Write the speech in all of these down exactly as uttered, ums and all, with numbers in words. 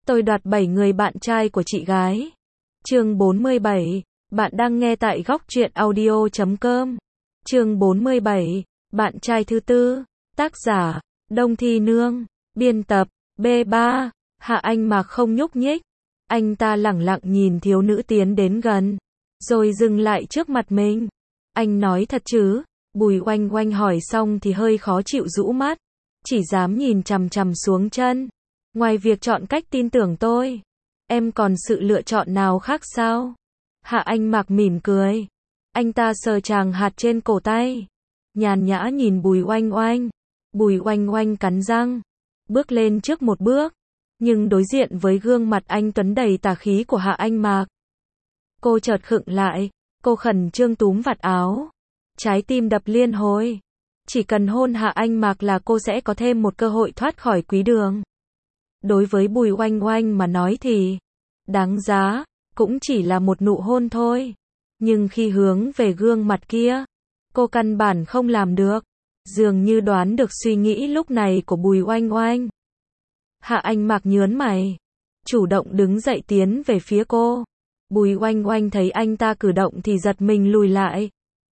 Tôi đoạt bảy người bạn trai của chị gái. Chương bốn mươi bảy. Bạn đang nghe tại góc truyện audio chấm com. Chương bốn mươi bảy. Bạn trai thứ tư. Tác giả: Đông Thi Nương. Biên tập: B ba. Hạ Anh Mạc không nhúc nhích. Anh ta lẳng lặng nhìn thiếu nữ tiến đến gần, rồi dừng lại trước mặt mình. Anh nói thật chứ? Bùi Oanh Oanh hỏi xong thì hơi khó chịu rũ mắt, chỉ dám nhìn chằm chằm xuống chân. Ngoài việc chọn cách tin tưởng tôi, em còn sự lựa chọn nào khác sao? Hạ Anh Mạc mỉm cười. Anh ta sờ chàng hạt trên cổ tay, nhàn nhã nhìn Bùi Oanh Oanh. Bùi Oanh Oanh cắn răng, bước lên trước một bước, nhưng đối diện với gương mặt anh tuấn đầy tà khí của Hạ Anh Mạc, cô chợt khựng lại. Cô khẩn trương túm vạt áo, trái tim đập liên hồi. Chỉ cần hôn Hạ Anh Mạc là cô sẽ có thêm một cơ hội thoát khỏi Quý Đường. Đối với Bùi Oanh Oanh mà nói thì đáng giá cũng chỉ là một nụ hôn thôi. Nhưng khi hướng về gương mặt kia, cô căn bản không làm được. Dường như đoán được suy nghĩ lúc này của Bùi Oanh Oanh, Hạ Anh Mạc nhớn mày, chủ động đứng dậy tiến về phía cô. Bùi Oanh Oanh thấy anh ta cử động thì giật mình lùi lại,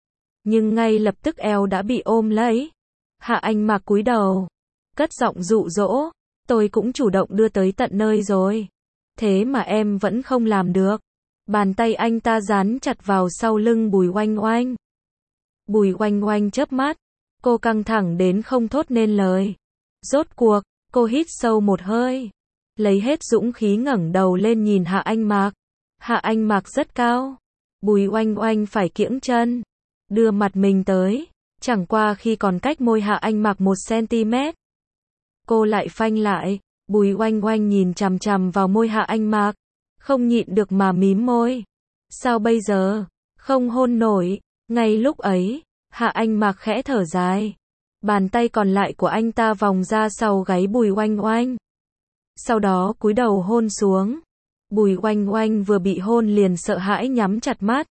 nhưng ngay lập tức eo đã bị ôm lấy. Hạ Anh Mạc cúi đầu, cất giọng dụ dỗ, tôi cũng chủ động đưa tới tận nơi rồi, thế mà em vẫn không làm được. Bàn tay anh ta dán chặt vào sau lưng Bùi Oanh Oanh. Bùi Oanh Oanh chớp mắt, cô căng thẳng đến không thốt nên lời. Rốt cuộc, cô hít sâu một hơi, lấy hết dũng khí ngẩng đầu lên nhìn Hạ Anh Mạc. Hạ Anh Mạc rất cao, Bùi Oanh Oanh phải kiễng chân, đưa mặt mình tới, chẳng qua khi còn cách môi Hạ Anh Mạc một xăng-ti-mét, cô lại phanh lại. Bùi Oanh Oanh nhìn chằm chằm vào môi Hạ Anh Mạc, không nhịn được mà mím môi. Sao bây giờ? Không hôn nổi. Ngay lúc ấy, Hạ Anh Mạc khẽ thở dài. Bàn tay còn lại của anh ta vòng ra sau gáy Bùi Oanh Oanh, sau đó cúi đầu hôn xuống. Bùi Oanh Oanh vừa bị hôn liền sợ hãi nhắm chặt mắt.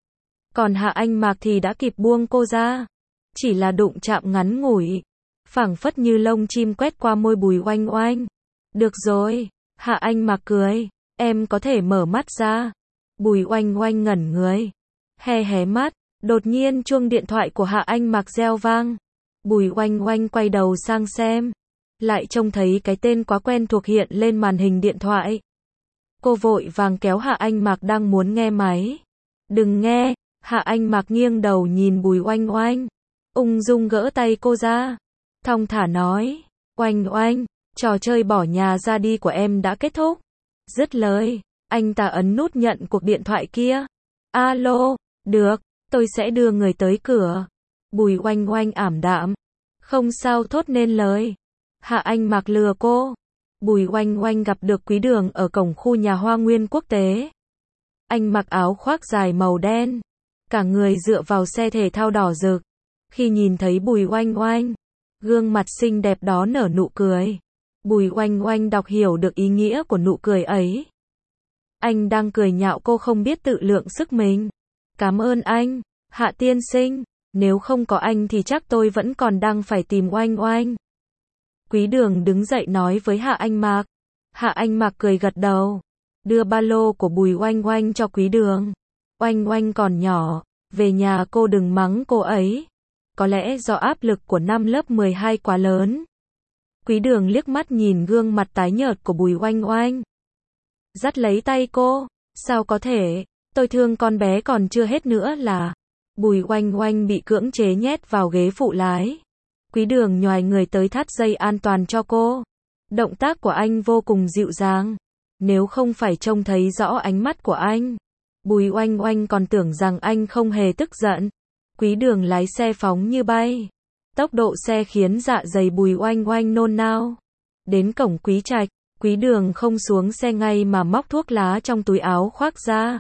Còn Hạ Anh Mạc thì đã kịp buông cô ra. Chỉ là đụng chạm ngắn ngủi, phảng phất như lông chim quét qua môi Bùi Oanh Oanh. Được rồi, Hạ Anh Mạc cười, em có thể mở mắt ra. Bùi Oanh Oanh ngẩn người, hé hé mắt. Đột nhiên chuông điện thoại của Hạ Anh Mạc reo vang. Bùi Oanh Oanh quay đầu sang xem, lại trông thấy cái tên quá quen thuộc hiện lên màn hình điện thoại. Cô vội vàng kéo Hạ Anh Mạc đang muốn nghe máy. Đừng nghe. Hạ Anh Mạc nghiêng đầu nhìn Bùi Oanh Oanh, ung dung gỡ tay cô ra, thong thả nói, Oanh Oanh, trò chơi bỏ nhà ra đi của em đã kết thúc. Dứt lời, anh ta ấn nút nhận cuộc điện thoại kia. Alo, được, tôi sẽ đưa người tới cửa. Bùi Oanh Oanh ảm đạm, không sao thốt nên lời. Hạ Anh Mạc lừa cô. Bùi Oanh Oanh gặp được Quý Đường ở cổng khu nhà Hoa Nguyên Quốc tế. Anh mặc áo khoác dài màu đen, cả người dựa vào xe thể thao đỏ rực. Khi nhìn thấy Bùi Oanh Oanh, gương mặt xinh đẹp đó nở nụ cười. Bùi Oanh Oanh đọc hiểu được ý nghĩa của nụ cười ấy. Anh đang cười nhạo cô không biết tự lượng sức mình. Cảm ơn anh, Hạ tiên sinh, nếu không có anh thì chắc tôi vẫn còn đang phải tìm Oanh Oanh. Quý Đường đứng dậy nói với Hạ Anh Mạc. Hạ Anh Mạc cười gật đầu, đưa ba lô của Bùi Oanh Oanh cho Quý Đường. Oanh Oanh còn nhỏ, về nhà cô đừng mắng cô ấy. Có lẽ do áp lực của năm lớp mười hai quá lớn. Quý Đường liếc mắt nhìn gương mặt tái nhợt của Bùi Oanh Oanh, dắt lấy tay cô. Sao có thể, tôi thương con bé còn chưa hết nữa là. Bùi Oanh Oanh bị cưỡng chế nhét vào ghế phụ lái. Quý Đường nhoài người tới thắt dây an toàn cho cô. Động tác của anh vô cùng dịu dàng. Nếu không phải trông thấy rõ ánh mắt của anh, Bùi Oanh Oanh còn tưởng rằng anh không hề tức giận. Quý Đường lái xe phóng như bay. Tốc độ xe khiến dạ dày Bùi Oanh Oanh nôn nao. Đến cổng Quý Trạch, Quý Đường không xuống xe ngay mà móc thuốc lá trong túi áo khoác ra.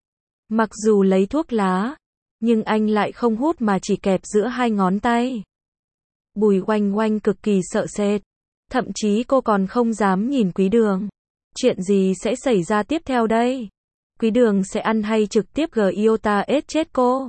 Mặc dù lấy thuốc lá, nhưng anh lại không hút mà chỉ kẹp giữa hai ngón tay. Bùi Oanh Oanh cực kỳ sợ sệt, thậm chí cô còn không dám nhìn Quý Đường. Chuyện gì sẽ xảy ra tiếp theo đây? Quý Đường sẽ ăn hay trực tiếp Giota ết chết cô?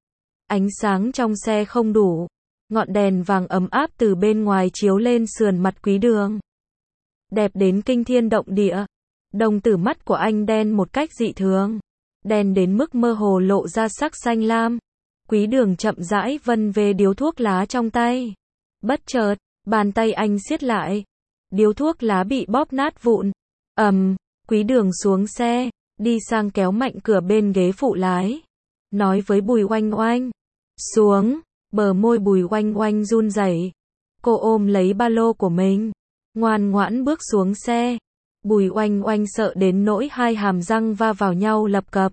Ánh sáng trong xe không đủ, ngọn đèn vàng ấm áp từ bên ngoài chiếu lên sườn mặt Quý Đường. Đẹp đến kinh thiên động địa. Đồng tử mắt của anh đen một cách dị thường. Đen đến mức mơ hồ lộ ra sắc xanh lam. Quý Đường chậm rãi vân về điếu thuốc lá trong tay. Bất chợt, bàn tay anh siết lại. Điếu thuốc lá bị bóp nát vụn. Ầm, Quý Đường xuống xe, đi sang kéo mạnh cửa bên ghế phụ lái. Nói với Bùi Oanh Oanh. Xuống, bờ môi Bùi Oanh Oanh run rẩy. Cô ôm lấy ba lô của mình. Ngoan ngoãn bước xuống xe. Bùi Oanh Oanh sợ đến nỗi hai hàm răng va vào nhau lập cập.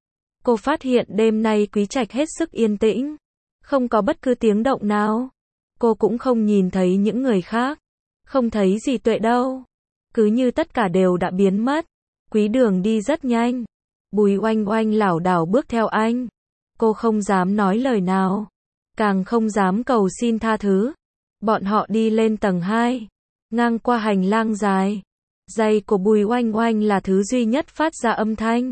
Cô phát hiện đêm nay Quý Trạch hết sức yên tĩnh. Không có bất cứ tiếng động nào. Cô cũng không nhìn thấy những người khác. Không thấy dì Tuệ đâu. Cứ như tất cả đều đã biến mất. Quý Đường đi rất nhanh. Bùi Oanh Oanh lảo đảo bước theo anh. Cô không dám nói lời nào. Càng không dám cầu xin tha thứ. Bọn họ đi lên tầng hai. Ngang qua hành lang dài. Giày của Bùi Oanh Oanh là thứ duy nhất phát ra âm thanh.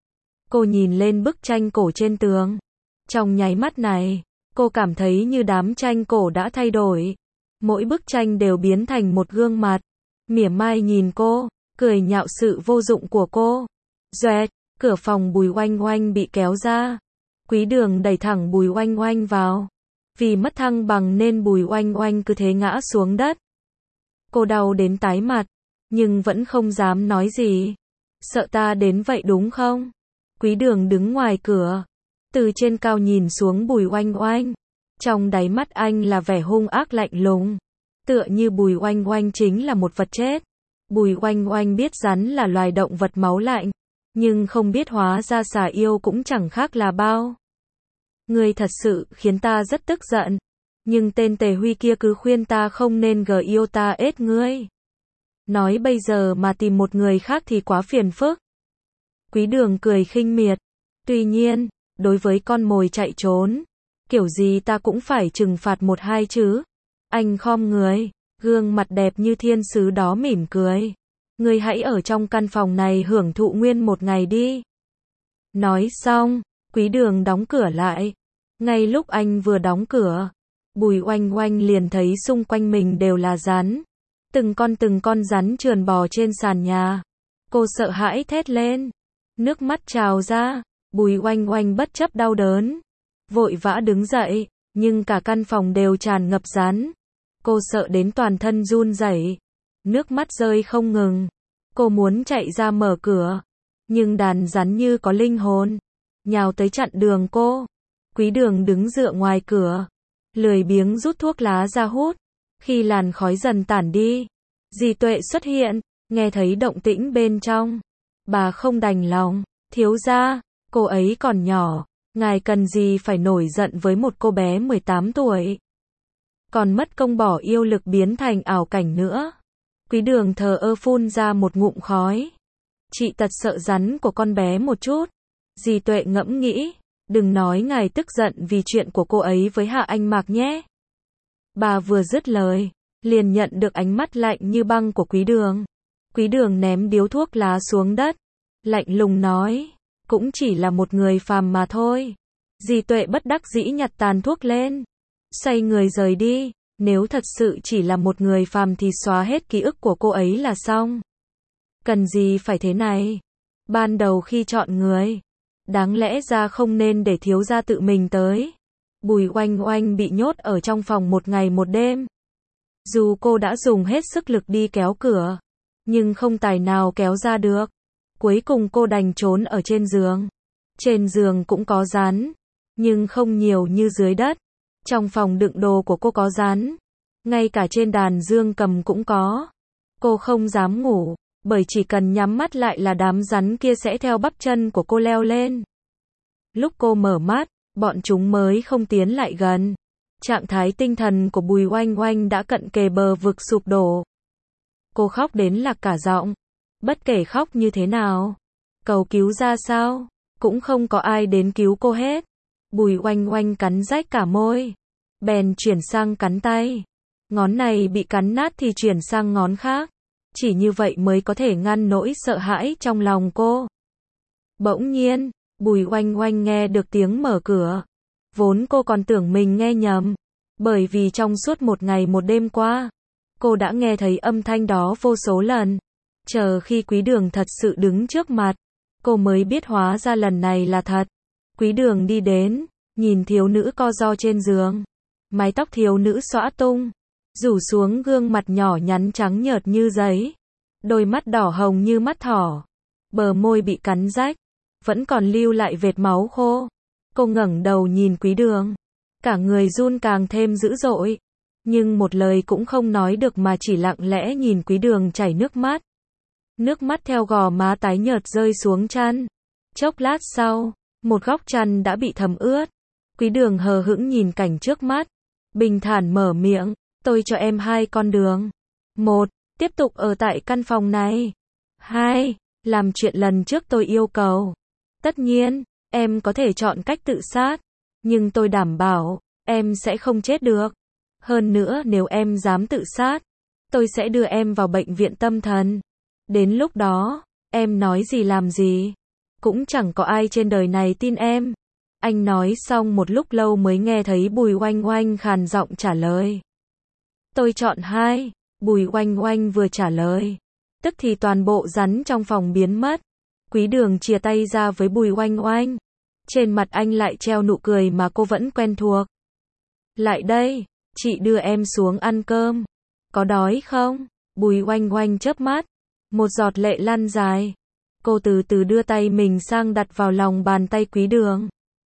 Cô nhìn lên bức tranh cổ trên tường. Trong nháy mắt này, cô cảm thấy như đám tranh cổ đã thay đổi. Mỗi bức tranh đều biến thành một gương mặt. Mỉa mai nhìn cô, cười nhạo sự vô dụng của cô. Doẹt, cửa phòng Bùi Oanh Oanh bị kéo ra. Quý Đường đẩy thẳng Bùi Oanh Oanh vào. Vì mất thăng bằng nên Bùi Oanh Oanh cứ thế ngã xuống đất. Cô đau đến tái mặt, nhưng vẫn không dám nói gì. Sợ ta đến vậy đúng không? Quý Đường đứng ngoài cửa, từ trên cao nhìn xuống Bùi Oanh Oanh. Trong đáy mắt anh là vẻ hung ác lạnh lùng. Tựa như Bùi Oanh Oanh chính là một vật chết. Bùi Oanh Oanh biết rắn là loài động vật máu lạnh, nhưng không biết hóa ra xà yêu cũng chẳng khác là bao. Ngươi thật sự khiến ta rất tức giận. Nhưng tên Tề Huy kia cứ khuyên ta không nên gờ yêu ta ết ngươi. Nói bây giờ mà tìm một người khác thì quá phiền phức. Quý Đường cười khinh miệt. Tuy nhiên, đối với con mồi chạy trốn, kiểu gì ta cũng phải trừng phạt một hai chứ. Anh khom người, gương mặt đẹp như thiên sứ đó mỉm cười. Ngươi hãy ở trong căn phòng này hưởng thụ nguyên một ngày đi. Nói xong, Quý Đường đóng cửa lại. Ngay lúc anh vừa đóng cửa, Bùi Oanh Oanh liền thấy xung quanh mình đều là rắn. Từng con từng con rắn trườn bò trên sàn nhà. Cô sợ hãi thét lên. Nước mắt trào ra. Bùi Oanh Oanh bất chấp đau đớn, vội vã đứng dậy, nhưng cả căn phòng đều tràn ngập rắn. Cô sợ đến toàn thân run rẩy, nước mắt rơi không ngừng. Cô muốn chạy ra mở cửa, nhưng đàn rắn như có linh hồn, nhào tới chặn đường cô. Quý Đường đứng dựa ngoài cửa, lười biếng rút thuốc lá ra hút. Khi làn khói dần tản đi, dì Tuệ xuất hiện, nghe thấy động tĩnh bên trong. Bà không đành lòng. Thiếu gia, cô ấy còn nhỏ, ngài cần gì phải nổi giận với một cô bé mười tám tuổi. Còn mất công bỏ yêu lực biến thành ảo cảnh nữa. Quý Đường thờ ơ phun ra một ngụm khói. Chị tật sợ rắn của con bé một chút. Dì Tuệ ngẫm nghĩ, đừng nói ngài tức giận vì chuyện của cô ấy với Hạ Anh Mạc nhé. Bà vừa dứt lời, liền nhận được ánh mắt lạnh như băng của Quý Đường. Quý Đường ném điếu thuốc lá xuống đất, lạnh lùng nói, cũng chỉ là một người phàm mà thôi. Dì Tuệ bất đắc dĩ nhặt tàn thuốc lên, xoay người rời đi. Nếu thật sự chỉ là một người phàm thì xóa hết ký ức của cô ấy là xong. Cần gì phải thế này? Ban đầu khi chọn người, đáng lẽ ra không nên để thiếu gia tự mình tới. Bùi Oanh Oanh bị nhốt ở trong phòng một ngày một đêm. Dù cô đã dùng hết sức lực đi kéo cửa, nhưng không tài nào kéo ra được. Cuối cùng cô đành trốn ở trên giường. Trên giường cũng có rắn, nhưng không nhiều như dưới đất. Trong phòng đựng đồ của cô có rắn, ngay cả trên đàn dương cầm cũng có. Cô không dám ngủ, bởi chỉ cần nhắm mắt lại là đám rắn kia sẽ theo bắp chân của cô leo lên. Lúc cô mở mắt, bọn chúng mới không tiến lại gần. Trạng thái tinh thần của Bùi Oanh Oanh đã cận kề bờ vực sụp đổ. Cô khóc đến lạc cả giọng. Bất kể khóc như thế nào, cầu cứu ra sao, cũng không có ai đến cứu cô hết. Bùi Oanh Oanh cắn rách cả môi, bèn chuyển sang cắn tay. Ngón này bị cắn nát thì chuyển sang ngón khác. Chỉ như vậy mới có thể ngăn nỗi sợ hãi trong lòng cô. Bỗng nhiên, Bùi Oanh Oanh nghe được tiếng mở cửa. Vốn cô còn tưởng mình nghe nhầm, bởi vì trong suốt một ngày một đêm qua, cô đã nghe thấy âm thanh đó vô số lần. Chờ khi Quý Đường thật sự đứng trước mặt, cô mới biết hóa ra lần này là thật. Quý Đường đi đến, nhìn thiếu nữ co ro trên giường. Mái tóc thiếu nữ xõa tung, rủ xuống gương mặt nhỏ nhắn trắng nhợt như giấy. Đôi mắt đỏ hồng như mắt thỏ. Bờ môi bị cắn rách, vẫn còn lưu lại vệt máu khô. Cô ngẩng đầu nhìn Quý Đường. Cả người run càng thêm dữ dội. Nhưng một lời cũng không nói được mà chỉ lặng lẽ nhìn Quý Đường chảy nước mắt. Nước mắt theo gò má tái nhợt rơi xuống chăn. Chốc lát sau, một góc chăn đã bị thấm ướt. Quý Đường hờ hững nhìn cảnh trước mắt. Bình thản mở miệng, tôi cho em hai con đường. Một, tiếp tục ở tại căn phòng này. Hai, làm chuyện lần trước tôi yêu cầu. Tất nhiên, em có thể chọn cách tự sát. Nhưng tôi đảm bảo, em sẽ không chết được. Hơn nữa nếu em dám tự sát, tôi sẽ đưa em vào bệnh viện tâm thần. Đến lúc đó, em nói gì làm gì, cũng chẳng có ai trên đời này tin em. Anh nói xong một lúc lâu mới nghe thấy Bùi Oanh Oanh khàn giọng trả lời. Tôi chọn hai, Bùi Oanh Oanh vừa trả lời. Tức thì toàn bộ rắn trong phòng biến mất. Quý Đường chìa tay ra với Bùi Oanh Oanh. Trên mặt anh lại treo nụ cười mà cô vẫn quen thuộc. Lại đây, chị đưa em xuống ăn cơm. Có đói không? Bùi Oanh Oanh chớp mắt. Một giọt lệ lăn dài. Cô từ từ đưa tay mình sang đặt vào lòng bàn tay Quý Đường.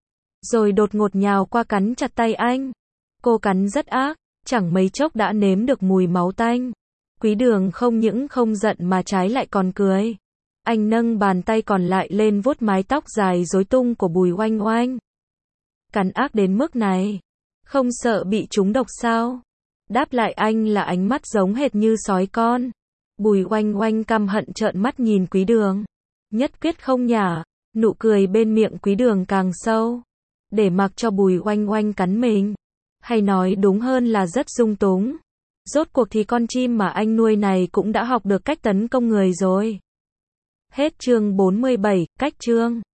Rồi đột ngột nhào qua cắn chặt tay anh. Cô cắn rất ác, chẳng mấy chốc đã nếm được mùi máu tanh. Quý Đường không những không giận mà trái lại còn cười. Anh nâng bàn tay còn lại lên vuốt mái tóc dài rối tung của Bùi Oanh Oanh. Cắn ác đến mức này, không sợ bị trúng độc sao? Đáp lại anh là ánh mắt giống hệt như sói con. Bùi Oanh Oanh căm hận trợn mắt nhìn Quý Đường. Nhất quyết không nhả, nụ cười bên miệng Quý Đường càng sâu. Để mặc cho Bùi Oanh Oanh cắn mình. Hay nói đúng hơn là rất dung túng. Rốt cuộc thì con chim mà anh nuôi này cũng đã học được cách tấn công người rồi. Hết chương bốn mươi bảy, cách chương.